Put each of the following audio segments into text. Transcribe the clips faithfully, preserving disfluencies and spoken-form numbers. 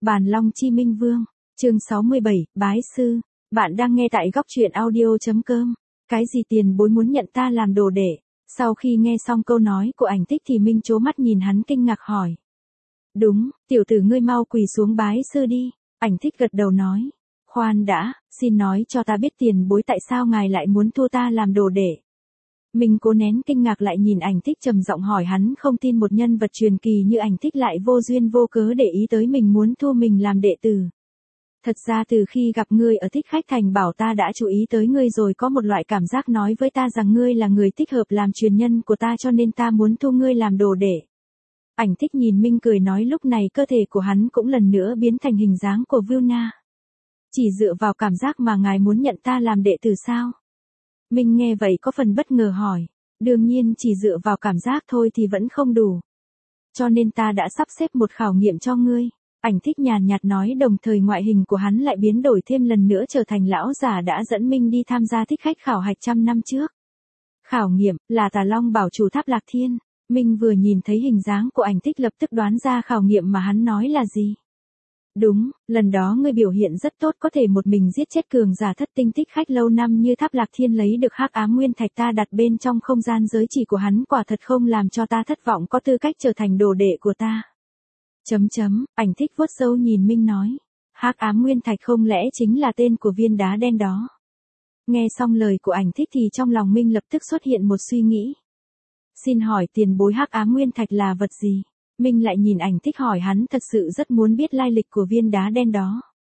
Bàn Long Chi Minh Vương, chương sáu mươi bảy, Bái Sư. Bạn đang nghe tại góc truyện audio.com. Cái gì tiền bối muốn nhận ta làm đồ đệ? Sau khi nghe xong câu nói của Ảnh Thích thì Minh trố mắt nhìn hắn kinh ngạc hỏi. Đúng, tiểu tử ngươi mau quỳ xuống bái sư đi. Ảnh Thích gật đầu nói. Khoan đã, xin nói cho ta biết tiền bối tại sao ngài lại muốn thu ta làm đồ đệ. Mình cố nén kinh ngạc lại nhìn Ảnh Thích trầm giọng hỏi hắn không tin một nhân vật truyền kỳ như Ảnh Thích lại vô duyên vô cớ để ý tới mình muốn thu mình làm đệ tử. Thật ra từ khi gặp ngươi ở Thích Khách Thành bảo ta đã chú ý tới ngươi rồi, có một loại cảm giác nói với ta rằng ngươi là người thích hợp làm truyền nhân của ta, cho nên ta muốn thu ngươi làm đồ đệ. Ảnh Thích nhìn Minh cười nói, lúc này cơ thể của hắn cũng lần nữa biến thành hình dáng của Vilna. Chỉ dựa vào cảm giác mà ngài muốn nhận ta làm đệ tử sao? Minh nghe vậy có phần bất ngờ hỏi. Đương nhiên chỉ dựa vào cảm giác thôi thì vẫn không đủ. Cho nên ta đã sắp xếp một khảo nghiệm cho ngươi. Ảnh Thích nhàn nhạt nói, đồng thời ngoại hình của hắn lại biến đổi thêm lần nữa trở thành lão giả đã dẫn Minh đi tham gia thích khách khảo hạch trăm năm trước. Khảo nghiệm là Tà Long bảo chủ tháp Lạc Thiên. Minh vừa nhìn thấy hình dáng của Ảnh Thích lập tức đoán ra khảo nghiệm mà hắn nói là gì. Đúng, lần đó ngươi biểu hiện rất tốt, có thể một mình giết chết cường giả thất tinh thích khách lâu năm như Tháp Lạc Thiên, lấy được Hắc Ám Nguyên Thạch ta đặt bên trong không gian giới chỉ của hắn, quả thật không làm cho ta thất vọng, có tư cách trở thành đồ đệ của ta. Chấm chấm, Ảnh Thích vuốt sâu nhìn Minh nói. Hắc Ám Nguyên Thạch không lẽ chính là tên của viên đá đen đó? Nghe xong lời của Ảnh Thích thì trong lòng Minh lập tức xuất hiện một suy nghĩ. Xin hỏi tiền bối, Hắc Ám Nguyên Thạch là vật gì? Minh lại nhìn Ảnh Thích hỏi, hắn thật sự rất muốn biết lai lịch của viên đá đen đó.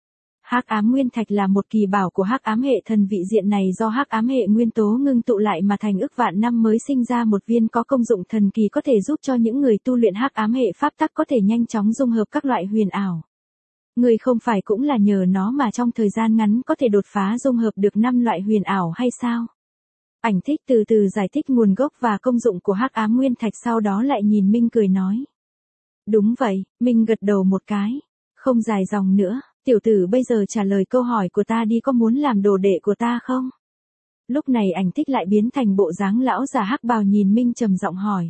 Hắc Ám Nguyên Thạch là một kỳ bảo của Hắc Ám hệ thần vị diện này, do Hắc Ám hệ nguyên tố ngưng tụ lại mà thành, ức vạn năm mới sinh ra một viên, có công dụng thần kỳ, có thể giúp cho những người tu luyện Hắc Ám hệ pháp tắc có thể nhanh chóng dung hợp các loại huyền ảo. Người không phải cũng là nhờ nó mà trong thời gian ngắn có thể đột phá dung hợp được năm loại huyền ảo hay sao? Ảnh Thích từ từ giải thích nguồn gốc và công dụng của Hắc Ám Nguyên Thạch, sau đó lại nhìn Minh cười nói. Đúng vậy, Minh gật đầu một cái. Không dài dòng nữa, tiểu tử bây giờ trả lời câu hỏi của ta đi, có muốn làm đồ đệ của ta không? Lúc này Ảnh Thích lại biến thành bộ dáng lão già hắc bào nhìn Minh trầm giọng hỏi.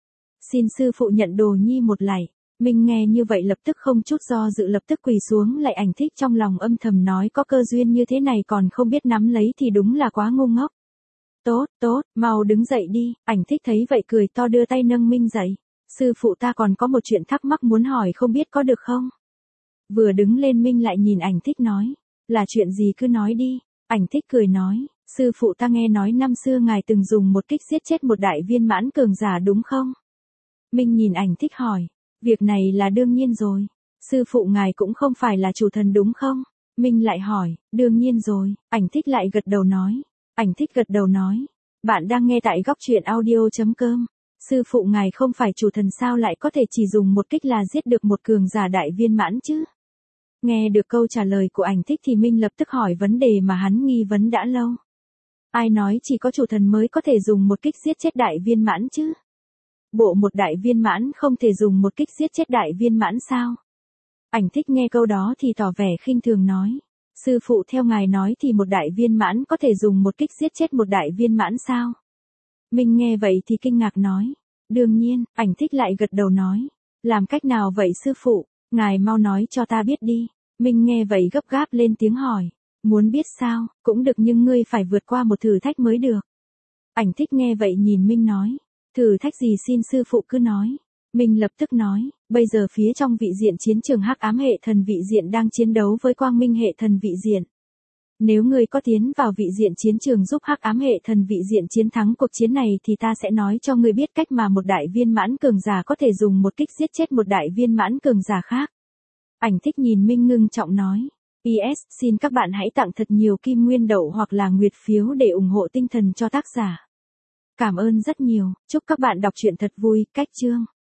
Xin sư phụ nhận đồ nhi một lạy. Minh nghe như vậy lập tức không chút do dự lập tức quỳ xuống lại. Ảnh Thích trong lòng âm thầm nói, có cơ duyên như thế này còn không biết nắm lấy thì đúng là quá ngu ngốc. Tốt, tốt, mau đứng dậy đi. Ảnh Thích thấy vậy cười to đưa tay nâng Minh dậy. Sư phụ, ta còn có một chuyện thắc mắc muốn hỏi, không biết có được không? Vừa đứng lên Minh lại nhìn Ảnh Thích nói. Là chuyện gì cứ nói đi. Ảnh Thích cười nói. Sư phụ, ta nghe nói năm xưa ngài từng dùng một kích giết chết một đại viên mãn cường giả đúng không? Minh nhìn Ảnh Thích hỏi. Việc này là đương nhiên rồi. Sư phụ, ngài cũng không phải là chủ thần đúng không? Minh lại hỏi. Đương nhiên rồi. Ảnh Thích lại gật đầu nói. Ảnh Thích gật đầu nói. Bạn đang nghe tại góc truyện audio.com. Sư phụ, ngài không phải chủ thần sao lại có thể chỉ dùng một kích là giết được một cường giả đại viên mãn chứ? Nghe được câu trả lời của Ảnh Thích thì Minh lập tức hỏi vấn đề mà hắn nghi vấn đã lâu. Ai nói chỉ có chủ thần mới có thể dùng một kích giết chết đại viên mãn chứ? Bộ một đại viên mãn không thể dùng một kích giết chết đại viên mãn sao? Ảnh Thích nghe câu đó thì tỏ vẻ khinh thường nói. Sư phụ, theo ngài nói thì một đại viên mãn có thể dùng một kích giết chết một đại viên mãn sao? Minh nghe vậy thì kinh ngạc nói. Đương nhiên. Ảnh Thích lại gật đầu nói. Làm cách nào vậy sư phụ? Ngài mau nói cho ta biết đi. Minh nghe vậy gấp gáp lên tiếng hỏi. Muốn biết sao? Cũng được, nhưng ngươi phải vượt qua một thử thách mới được. Ảnh Thích nghe vậy nhìn Minh nói. Thử thách gì, xin sư phụ cứ nói. Minh lập tức nói. Bây giờ phía trong vị diện chiến trường Hắc Ám hệ thần vị diện đang chiến đấu với Quang Minh hệ thần vị diện. Nếu ngươi có tiến vào vị diện chiến trường giúp Hắc Ám hệ thần vị diện chiến thắng cuộc chiến này thì ta sẽ nói cho ngươi biết cách mà một đại viên mãn cường giả có thể dùng một kích giết chết một đại viên mãn cường giả khác. Ảnh Thích nhìn Minh ngưng trọng nói. pê ét Xin các bạn hãy tặng thật nhiều kim nguyên đậu hoặc là nguyệt phiếu để ủng hộ tinh thần cho tác giả. Cảm ơn rất nhiều, chúc các bạn đọc truyện thật vui. Cách chương.